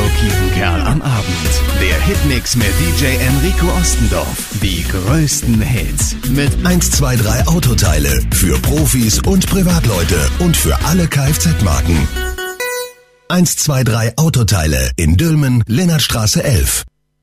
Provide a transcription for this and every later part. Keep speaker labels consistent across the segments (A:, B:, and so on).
A: Kiepenkerl am Abend. Der Hitmix mit DJ Enrico Ostendorf. Die größten Hits.
B: Mit 123 Autoteile. Für Profis und Privatleute. Und für alle Kfz-Marken. 123 Autoteile in Dülmen, Lennartstraße 11.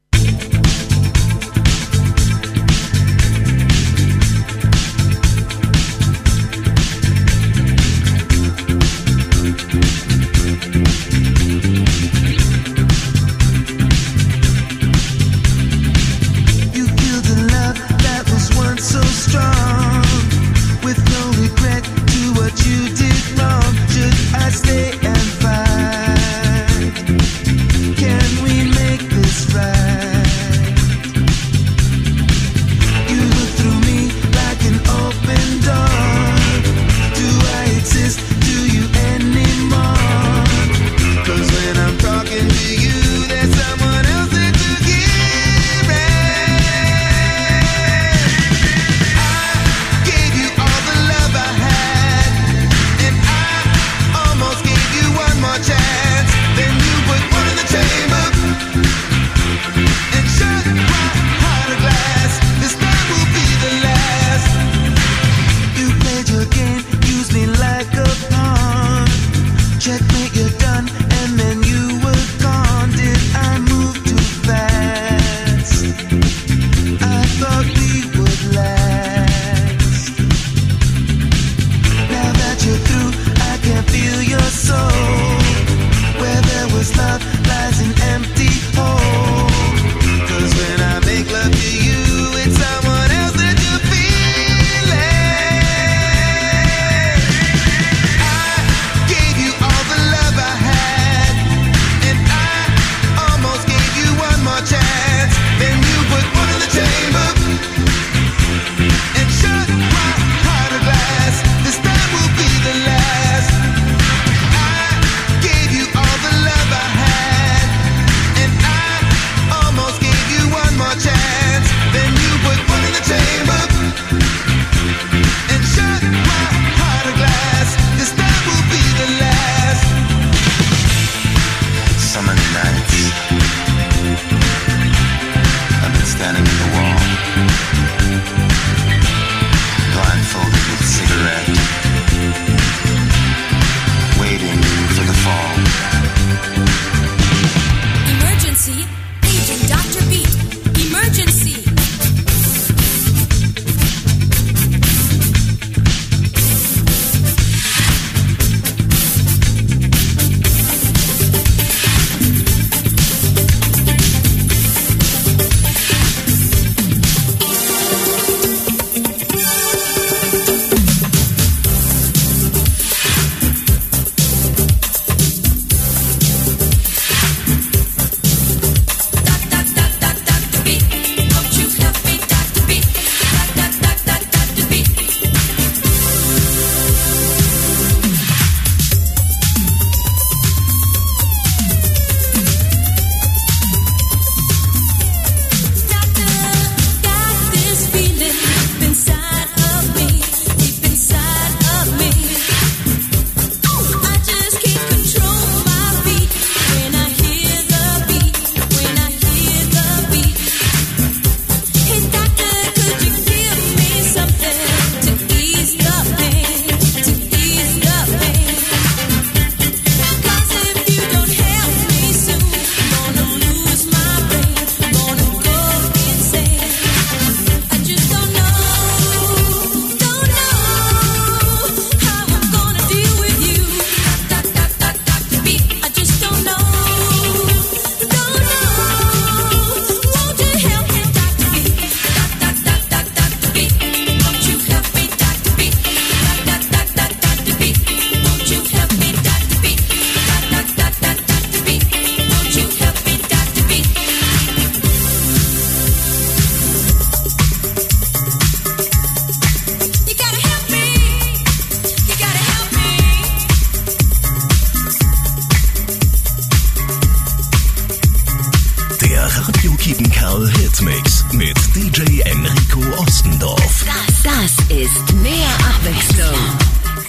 B: Kiepenkerl Hitmix mit DJ Enrico Ostendorf.
C: Das ist mehr Abwechslung.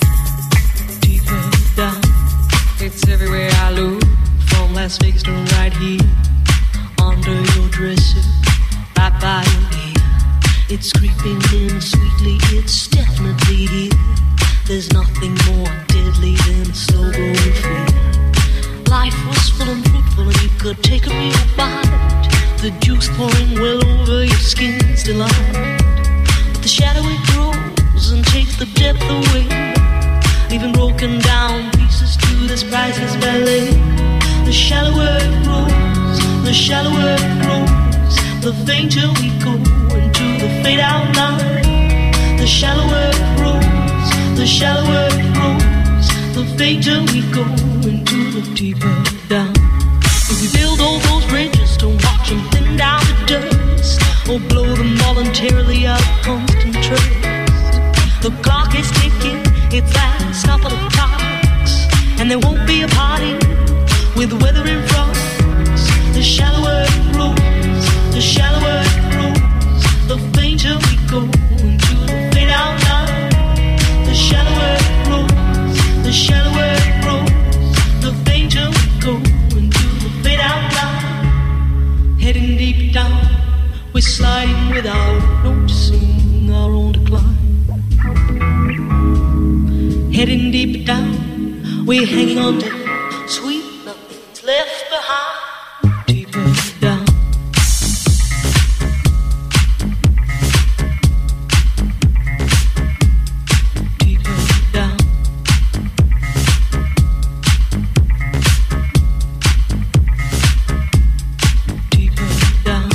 D: Deeper down, it's everywhere I look. From Las Vegas to right right here, under your dresser, right by your ear. It's creeping in sweetly, it's definitely here. There's nothing more deadly than a slow-growing fear. Life was full and fruitful and you could take a real bite. The juice pouring well over your skin's delight. But the shadow it grows and takes the depth away, leaving broken down pieces to this priceless ballet. The shallower it grows, the shallower it grows, the fainter we go into the fade-out line. The shallower it grows, the shallower it grows, the fainter we go into the deeper down. If we build all those bridges to watch them thin down to dust, or blow them voluntarily out of constant trust, the clock is ticking, its last couple of clocks, and there won't be a party with the weather in front. The shallower it grows, the shallower it grows, the fainter we go into the fade-out line. The shallower it grows, the shallower it grows, the fainter we go into the fade-out line. Heading deep down, we're sliding without noticing our own decline. Heading deep down, we're hanging on to sweet nothing's left behind. Deeper down. Deeper down. Deeper down.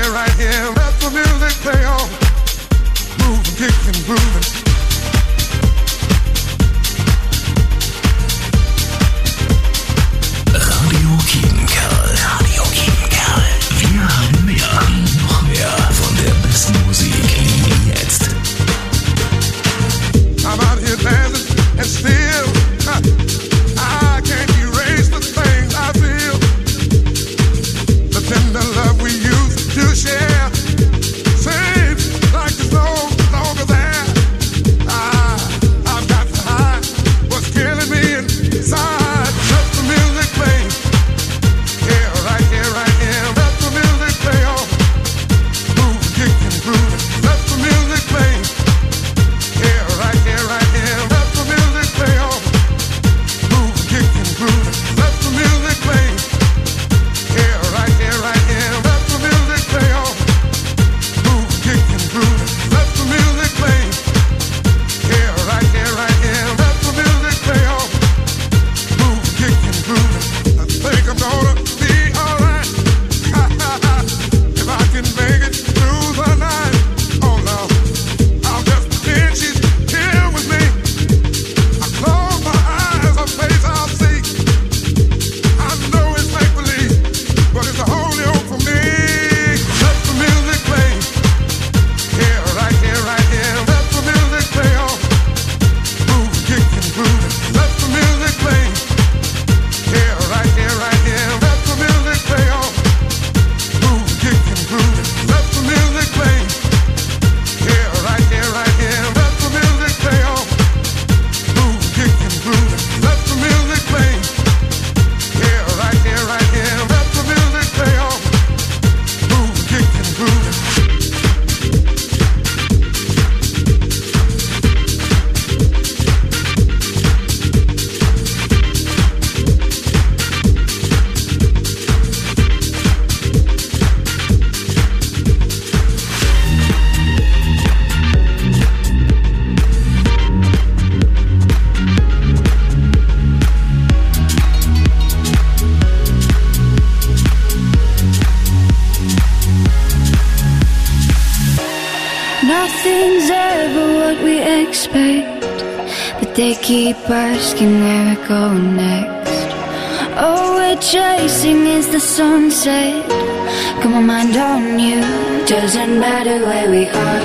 E: Nothing's ever what we expect, but they keep asking where we're going next. All we're chasing is the sunset. Got my mind on you. Doesn't matter where we are.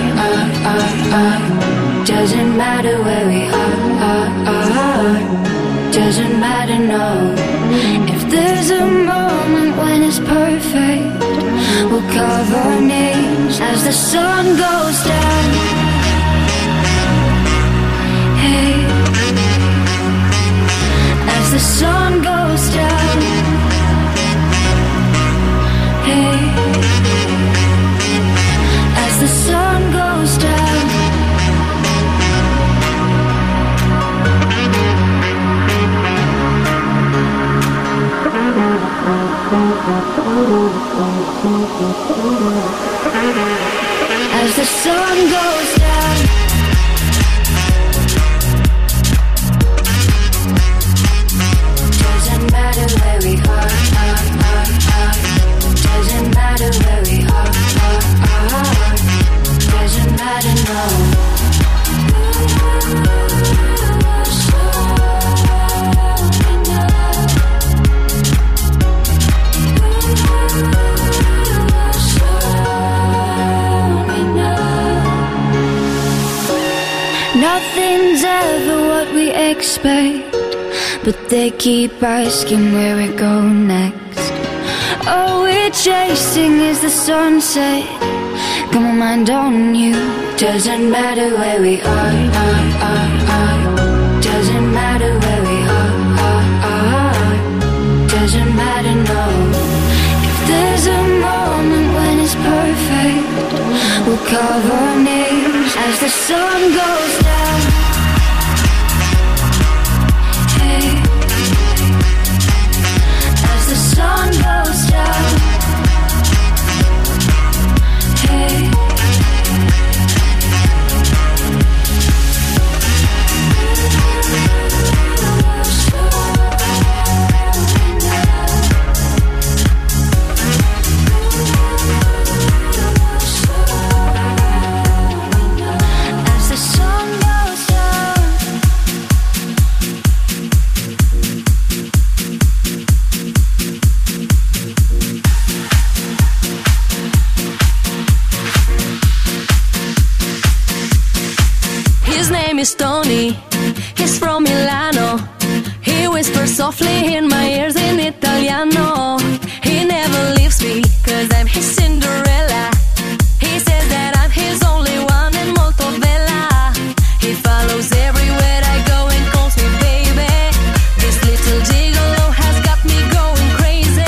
E: Doesn't matter where we are. Doesn't matter, no. If there's a moment when it's perfect, we'll carve our names as the sun goes down. Hey, as the sun goes down. Hey, as the sun goes down. As the sun goes down. Doesn't matter where we are. Doesn't matter where we are. Doesn't matter, no. Nothing's ever what we expect, but they keep asking where we're going next. All we're chasing is the sunset. Got my mind on you. Doesn't matter where we are. Doesn't matter where we are. Doesn't matter, no. If there's a moment when it's perfect, we'll carve our names as the sun goes down. Hey, as the sun goes down. Hey,
F: name is Tony. He's from Milano. He whispers softly in my ears in Italiano. He never leaves me, 'cause I'm his Cinderella. He says that I'm his only one and molto bella. He follows everywhere I go and calls me baby. This little gigolo has got me going crazy.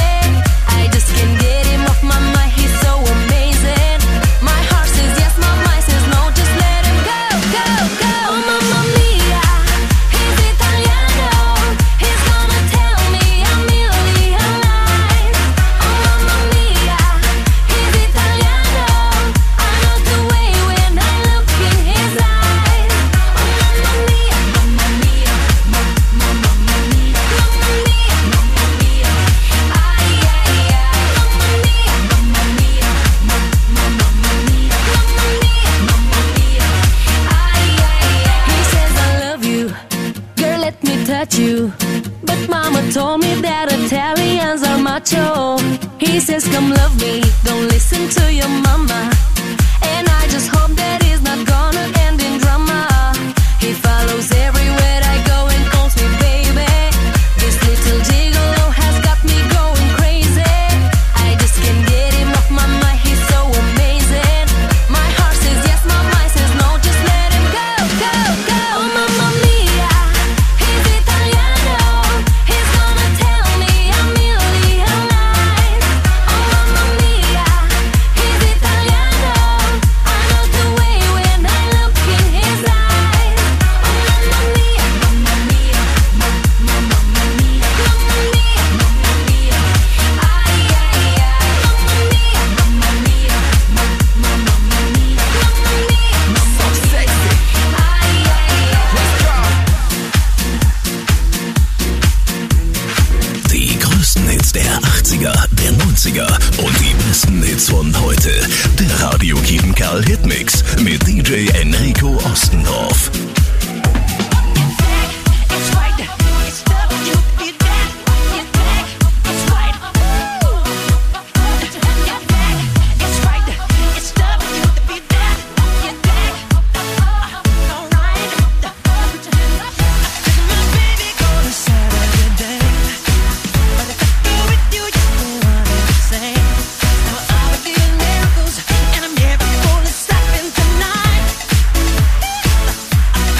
F: I just can't get him off my mind, he's so amazing. My heart says yes, my mind says no, just let him go, go, go. Oh mamma mia, he's Italiano. He's gonna tell me a million lies. Oh mamma mia, he's Italiano. I know the way when I look in his eyes. Oh mamma mia, mamma mia, mamma mia, mamma mia, mamma mia. Ay ay ay, mamma mia, mamma mia, mamma mia, mamma mia, mamma mia. Ay ay ay. He says I love you, girl, let me touch you. But mama told me that Italians are macho. He says come love me, don't listen to your mama. And I just hope that he's not gonna end in drama. He follows everywhere I go and calls me baby. This little gigolo has got me going crazy. I just can't get him off my mind, he's so amazing. My heart says yes, my mind says no, just let him go, go, go. Oh mamma mia, he's Italiano. He's gonna tell me a million lies. Oh mamma mia, he's Italiano. I know the way when I look in his eyes. Oh mamma mia, mamma mia, mamma mia, mamma mia, mamma mia. Ay ay ay, mamma mia, mamma mia, mamma mia, mamma mia.
G: So sexy.
F: Ay ay ay.
G: Let's go.
B: Die größten Hits der 80er, der 90er und die besten Hits von heute. Der Radio Kiepenkerl Hitmix mit DJ Enrico Ostendorf.
D: It's right, it's love you, you're back, it's right. Get back, it's right, it's love you, you're back, alright. My baby goes to Saturday day, but if I go with you, you know what I'm saying. Now I'll be doing miracles, and I'm never gonna stop in tonight.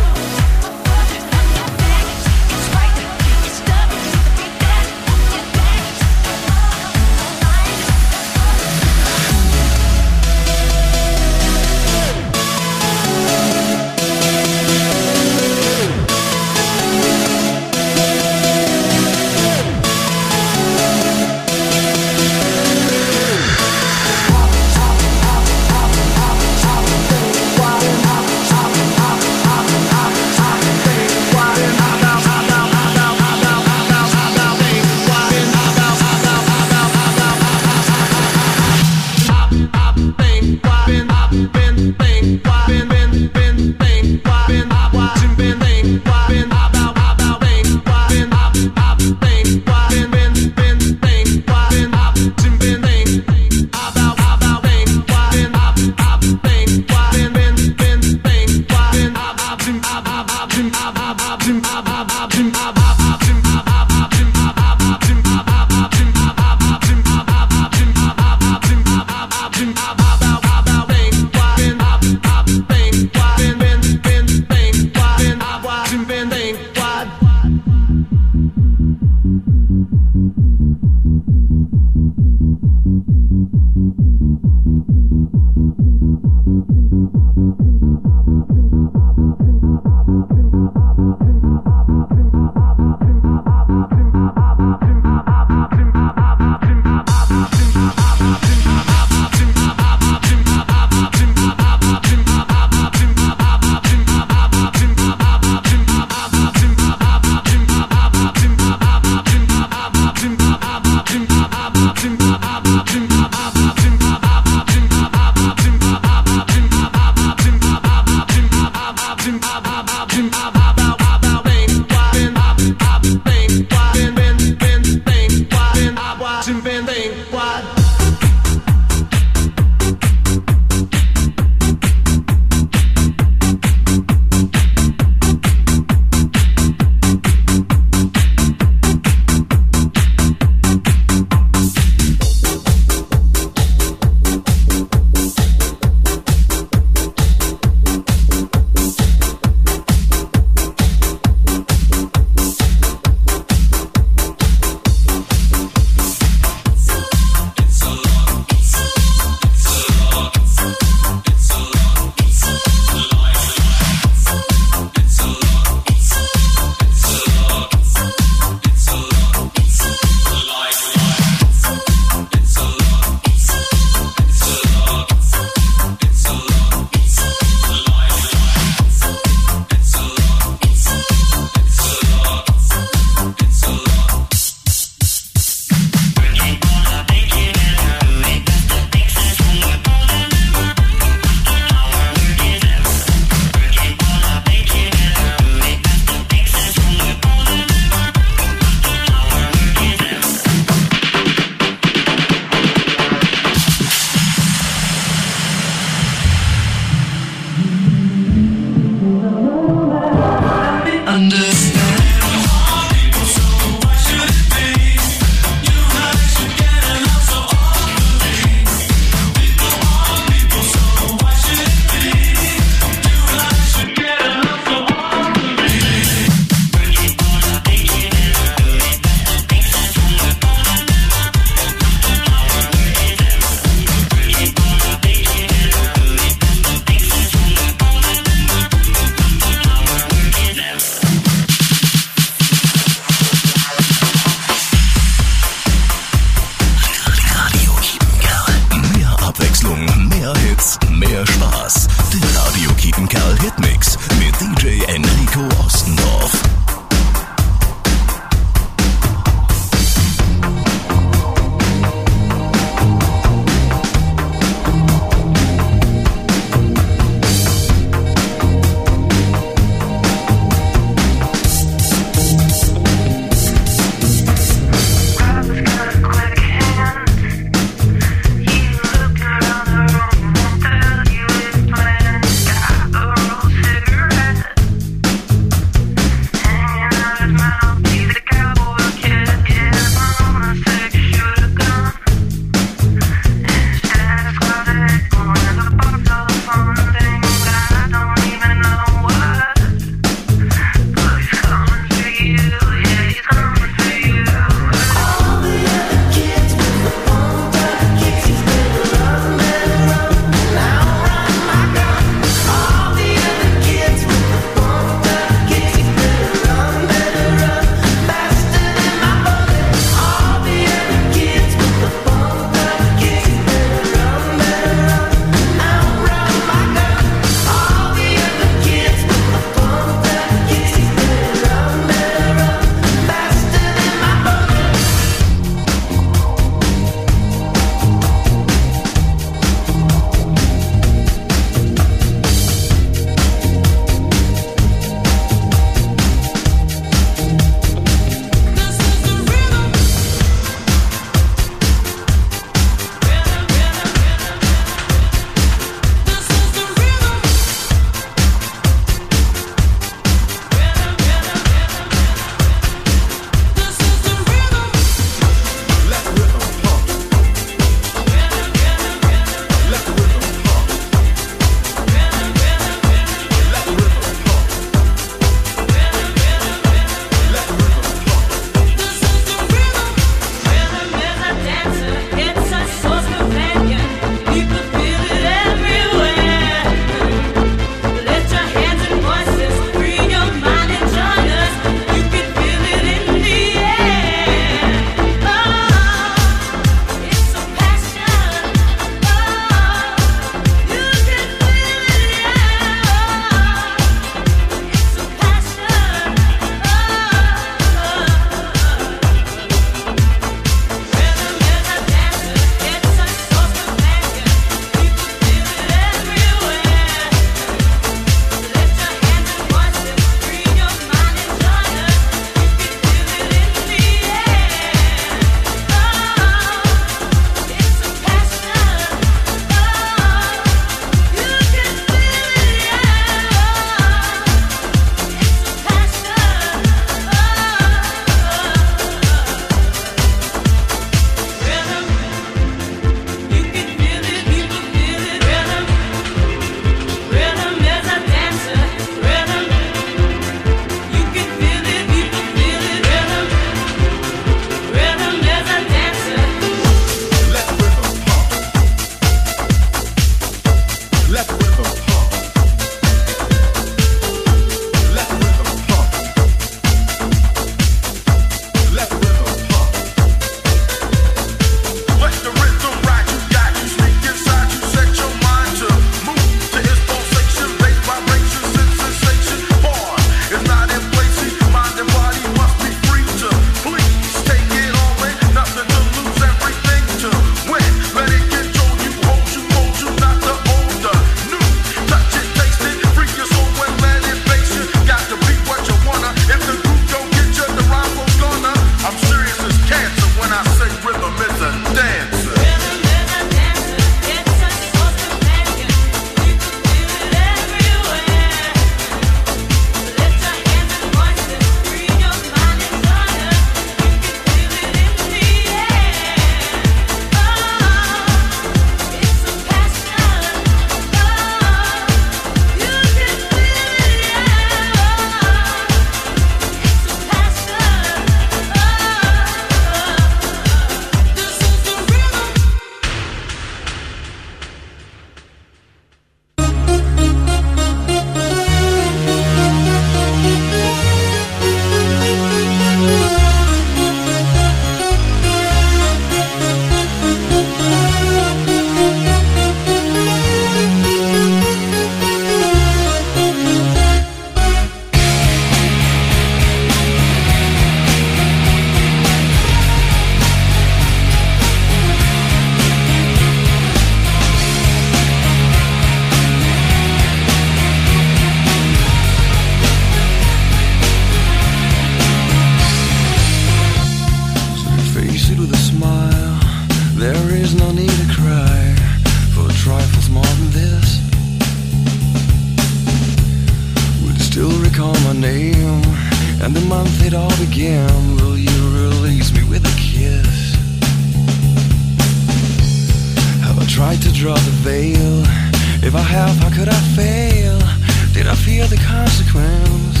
G: tried to draw the veil. If I have, how could I fail? Did I fear the consequence?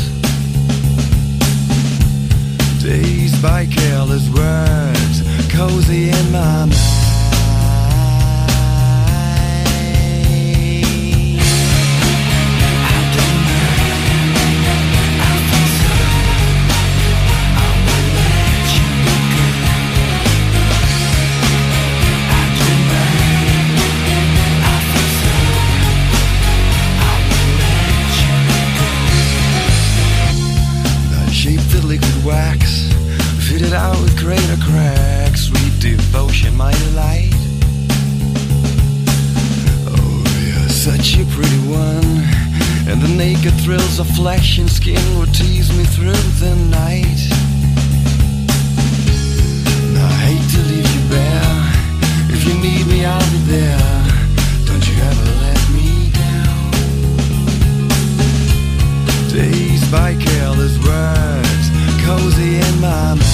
G: Dazed by careless words, cozy in my mind. Wax, fitted out with greater cracks. Sweet devotion, my delight. Oh, you're such a pretty one, and the naked thrills of flesh and skin would tease me through the night. Now I hate to leave you bare. If you need me, I'll be there. Don't you ever let me down. Dazed by careless words, cozy in my mind.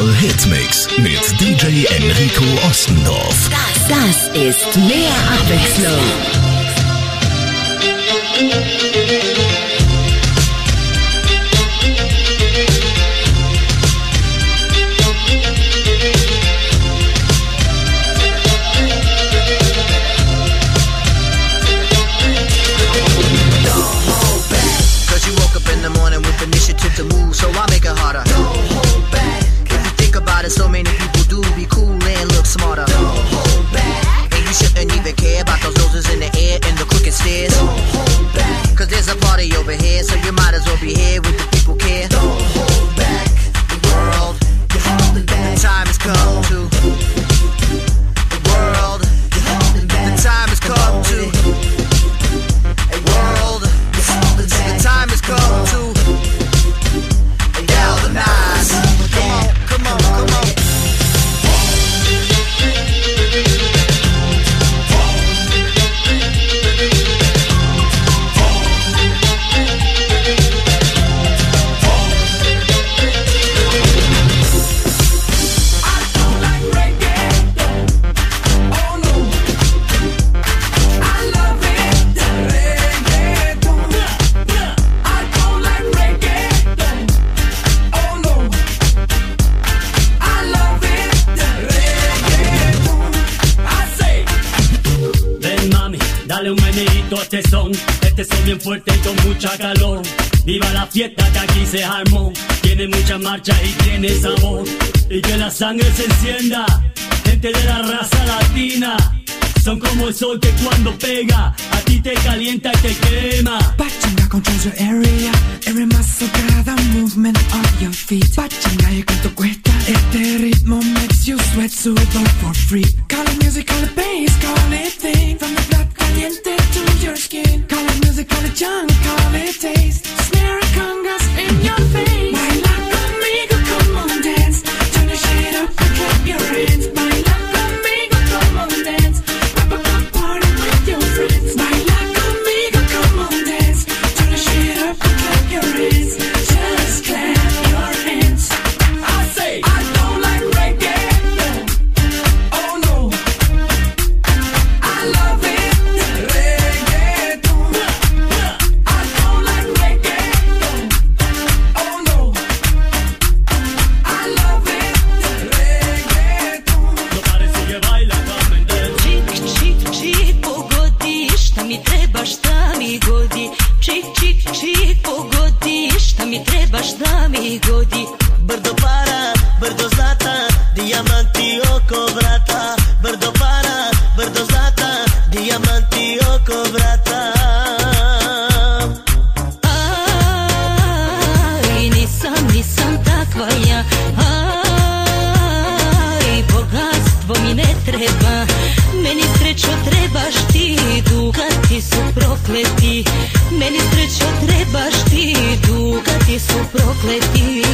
B: Karl Hitmix mit DJ Enrico Ostendorf.
C: Das ist mehr Abwechslung.
H: To move, so I make it harder. Don't hold back. If you think about it, so many people do be cool and look smarter. Don't hold back. And you shouldn't even care about those noses in the air and the crooked stairs. Don't hold back. Cause there's a party over here, so you might as well be here with the people care. Don't hold back. The world, you're holding back. The time has come to. The world, you're holding back. The time has come to. A world, you're holding back. The time has come to. Galvanize. Come on, come on.
I: Este son bien fuerte y con mucha calor. Viva la fiesta que aquí se armó. Tiene mucha marcha y tiene sabor. Y que la sangre se encienda. Gente de la raza latina. Son como el sol que cuando pega a ti te calienta y te quema.
J: Pachanga controls your area. Every muscle, cada movement of your feet. Pachanga, ¿y cuánto cuesta? Este ritmo makes you sweat, sudor for free. Call it music, call it bass, call it thing. From the blood caliente to your skin. Call it music, call it junk, call it taste. Snare and congas in your face. Baila conmigo, come on, dance. Turn the shit up and clap your hands. Baila conmigo, come on, dance. Party with your friends. Baila conmigo, come on, dance. Turn the shit up and clap your hands. Just clap your hands.
I: I say, I don't like reggae, no. Oh no. I love it, reggaeton. I don't like reggae, no. Oh no. I love it, reggaeton. No parece que baila Carmen.
D: Чик, чик, чик, погоди, šta mi treba, šta mi godi. Čik, čik, čik, pogodi, šta mi treba, šta mi godi.
K: Brdo para, brdo zlata, dijamanti oko vrata. Brdo para, brdo zlata, dijamanti oko vrata.
D: Aj, nisam takva ja. Aj, bogatstvo mi ne treba. Meni srećo trebaš ti, dugati su prokleti. Meni srećo trebaš ti, dugati su prokleti.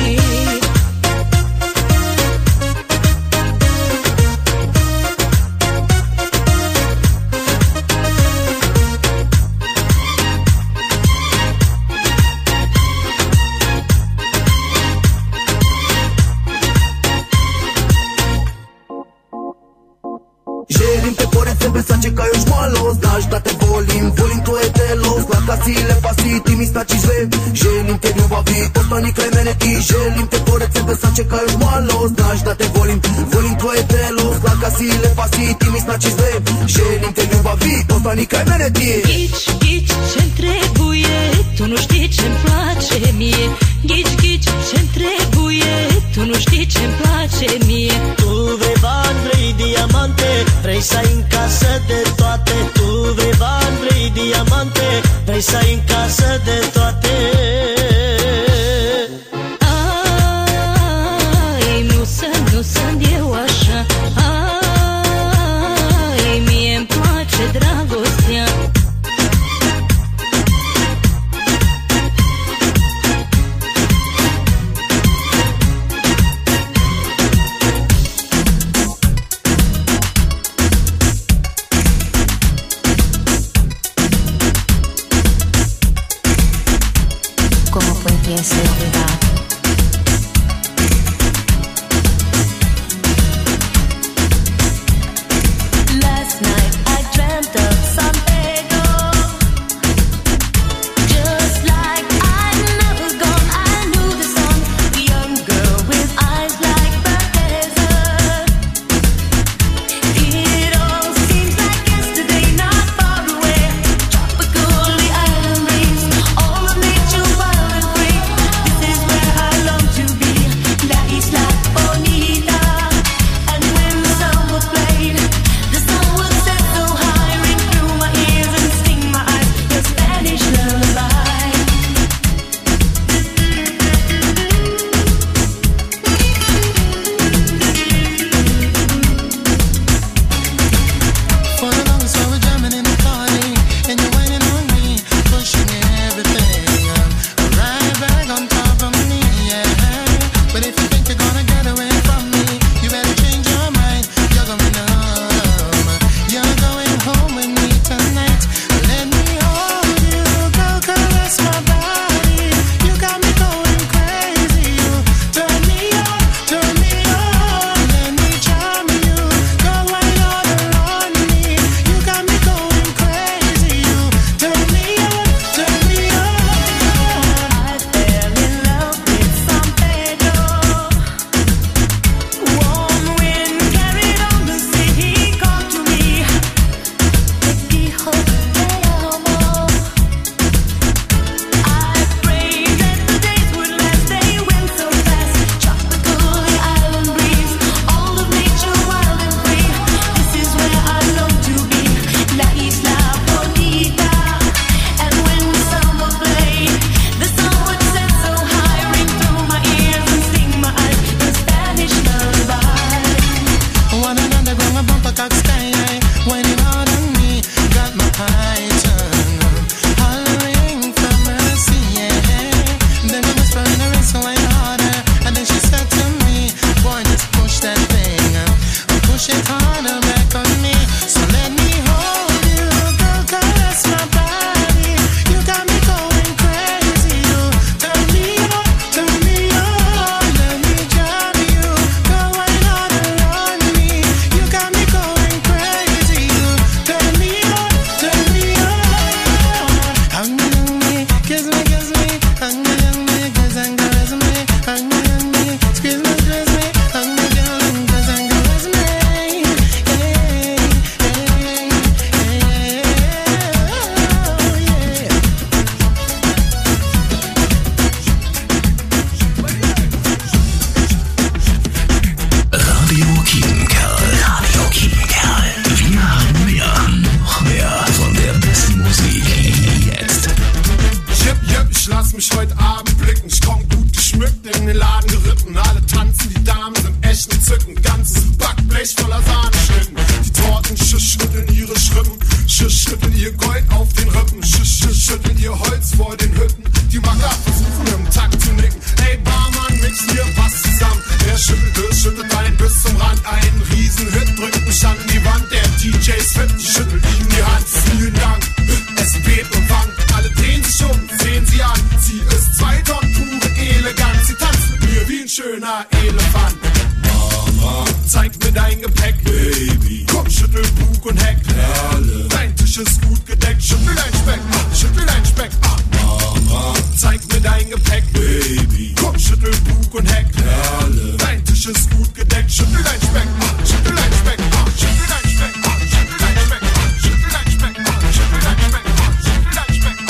L: Želim te pored sebe sačekaj još malo. Znaš da te volim, volim tvoje telo. Zlata si, lepa si, ti mi značiš sve. Želim te ljubavi, ostani kraj mene ti. Želim te pored sebe sačekaj još malo. Znaš da te volim, volim tvoje telo. Zlata si, lepa si, ti mi značiš sve. Želim te ljubavi, ostani kraj mene ti.
D: Gić, gićem trebuje, tonu štićem plaće mi je. Gićem trebuje, tonu štićem plaće mi je.
K: Tu vrei bani, vrei diamante, vrei să ai în casă de toate. Tu vrei bani, vrei diamante, vrei să ai în casă de toate.
D: Aj, nu sam eu așa. Aj, mie-mi place dragostea.
C: Como pudiese olvidar
M: mich heute Abend blicken. Ich komm gut geschmückt in den Laden geritten. Alle tanzen, die Damen sind echt entzückend. Ganzes Backblech voller Sahneschnitten. Die Torten schütteln ihre Schrippen. Schütteln ihr Gold auf den Rippen. Schütteln ihr Holz vor den Hütten. Die Macker versuchen im Takt zu nicken. Ey Barmann, mix hier was zusammen. Wer schüttelt ein bis zum Rand. Einen Riesenhit drückt mich an die Wand. Der DJ ist fit, schüttelt ihm die Hand. Vielen Dank, es bebt und wankt. Alle drehen sich um, sehen sie an. Sie ist 2 Tonnen pure Eleganz. Sie tanzt mit mir wie ein schöner Elefant. Mama, zeig mir dein Gepäck, Baby. Komm, schüttel Bug und Heck. Perle, dein Tisch ist gut gedeckt. Schüttel dein Speck, schüttel dein Speck. Mama, zeig mir dein Gepäck, Baby. Komm, schüttel Bug und Heck. Perle, dein Tisch ist gut gedeckt. Schüttel dein Speck, schüttel dein Speck. Schüttel dein Speck, schüttel dein Speck. Schüttel dein Speck, schüttel dein Speck. Schüttel dein Speck,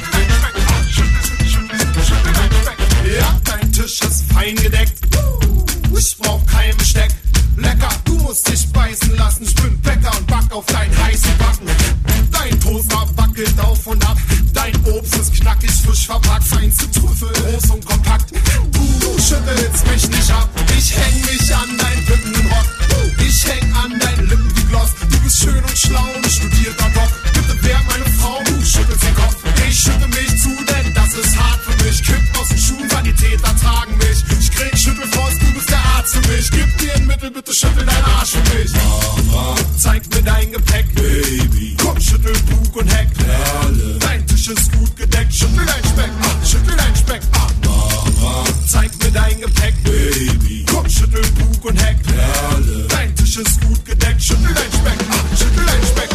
M: schüttel dein Speck. Ja, dein Tisch ist fein gedeckt. Ich brauch kein Besteck. Lecker, du musst dich beißen lassen. Ich bin Bäcker und back auf deinen heißen Backen. Dein Toaster wackelt auf und ab. Dein Obst ist knackig, frisch verpackt. Feinste Trüffel, groß und kompakt. Du schüttelst mich nicht ab. Ich häng mich an deinen Lippenrock. Ich häng an deinen Lippen wie Gloss. Du bist schön und schlau und studierter Doc. Bitte wer meine Frau, du schüttelst den Kopf. Ich schüttel mich zu, denn das ist hart für mich. Kipp aus den Schuhen, Sanitäter tragen mich. Ich krieg Schüttelfrost, du bist der Arzt für mich. Gib dir ein Mittel, bitte schüttel deinen Arsch für mich. Mama, zeig mir dein Gepäck, Baby. Komm, schüttel Bug und Heck. Perle, dein Tisch ist gut gedeckt. Schüttel dein Speck, schüttel dein Speck. Mama, zeig mir dein Gepäck, Baby. Komm, schüttel Bug und Heck. Perle, dein Tisch ist gut gedeckt. Schüttel dein Speck, schüttel dein Speck.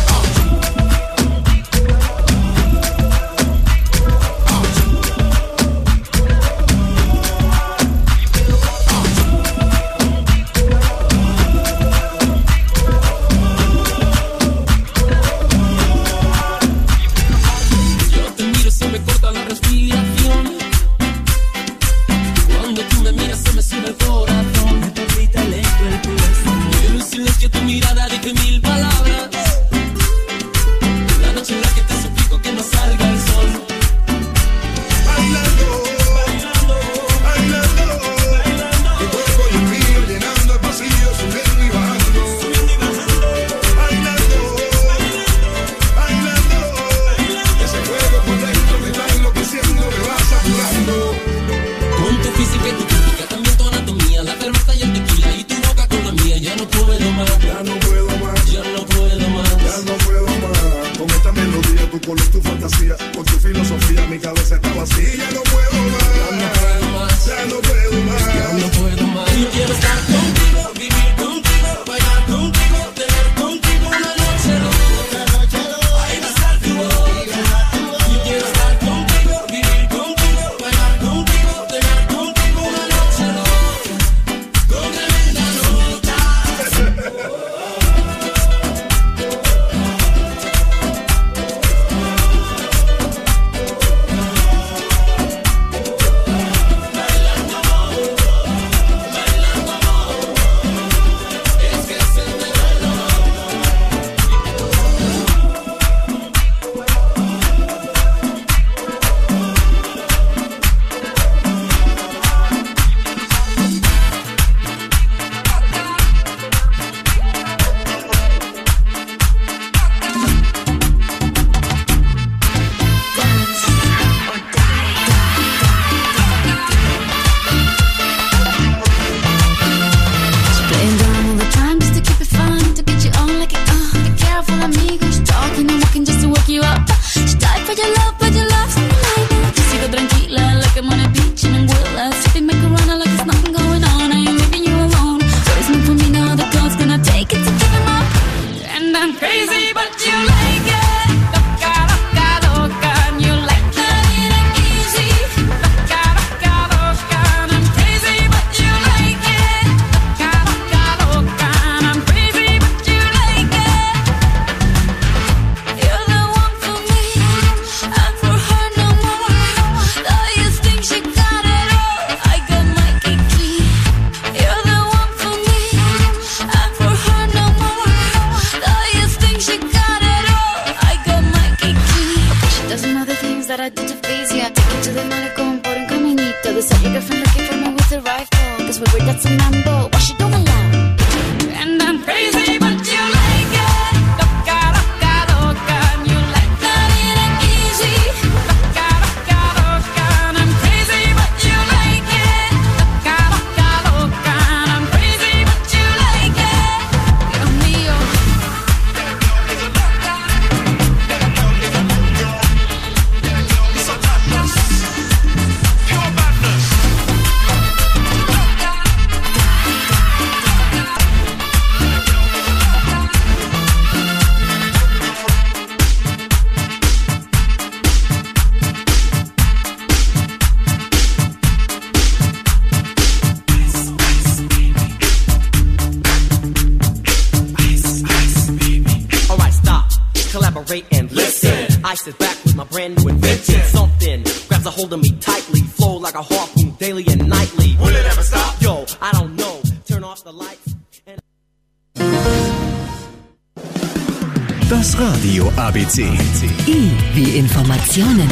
E: that I did to please ya. Take you to the malecón por un caminito. They said your girlfriend looking for me with a rifle. Cause we're weird, that's a mambo. Why she don't allow? And I'm crazy, but you like it. Loca, loca, loca. And you like that it ain't easy. Loca, loca, loca. And I'm crazy, but you like it. Loca, loca, loca. And I'm crazy, but you like it. Dios mío.
N: And listen, I sit back with my brand new invention. Something grabs a hold of me tightly, flow like a harpoon daily and nightly. Will it ever stop? Yo, I don't know. Turn off the lights.
A: Das Radio ABC.
C: I wie Informationen.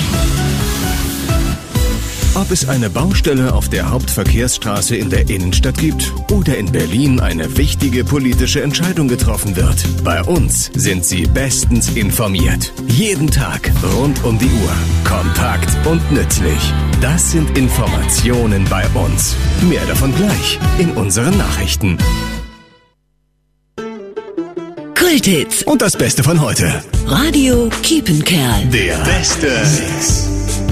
A: Ob es eine Baustelle auf der Hauptverkehrsstraße in der Innenstadt gibt oder in Berlin eine wichtige politische Entscheidung getroffen wird, bei uns sind Sie bestens informiert. Jeden Tag rund um die Uhr. Kompakt und nützlich. Das sind Informationen bei uns. Mehr davon gleich in unseren Nachrichten.
C: Kulthits
A: und das Beste von heute.
C: Radio Kiepenkerl.
A: Der beste Mix.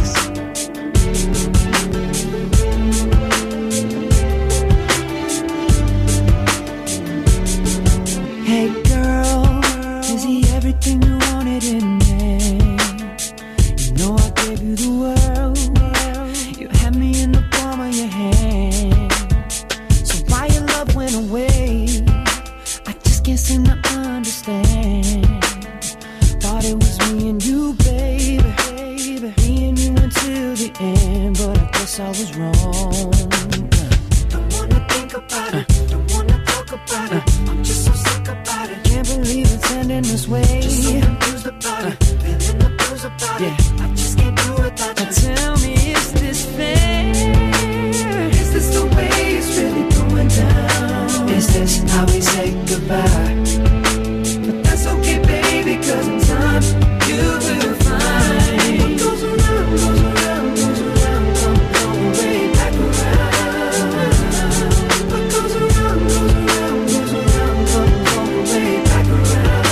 J: Everything you wanted in me. You know I gave you the world. You had me in the palm of your hand. So why your love went away, I just can't seem to understand. Thought it was me and you, baby. Me and you until the end, but I guess I was wrong. Don't wanna think about it, don't wanna talk about it. I'm just so sick about it. Can't believe it's ending this way. Just so confused about it, feeling the blues about it. I just can't do without you. Tell me, is this fair? Is this the way it's really going down? Is this how we say goodbye? But that's okay, baby, cause in time you will find what goes around, goes around, goes around, come way back around. What goes around, goes around, goes around, come way back around.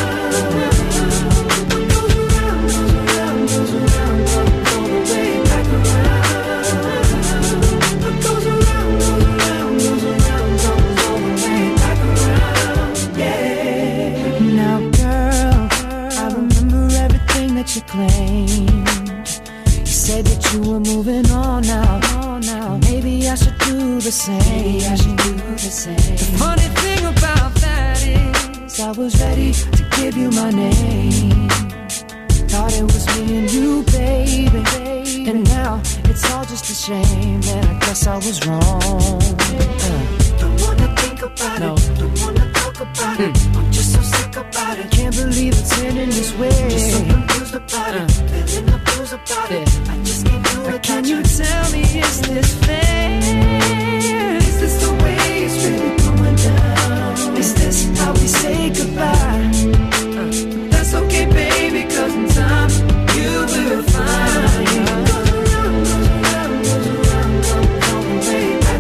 J: You claimed, you said that you were moving on now. Maybe I should do the same. The funny thing about that is I was ready to give you my name. Thought it was me and you, baby. And now it's all just a shame, and I guess I was wrong. Don't wanna think about it, don't wanna talk about it. I'm just so sick about it. Can't believe it's ending this way. Just so confused about it, feeling the blues about it. I just can't do it. Can you tell me, is this fair? Is this the way it's really going down? Is this how we say goodbye? That's okay, baby, cause in time you will find. Goes around, goes around, goes around, come way back.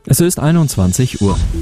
O: Es ist 21 Uhr.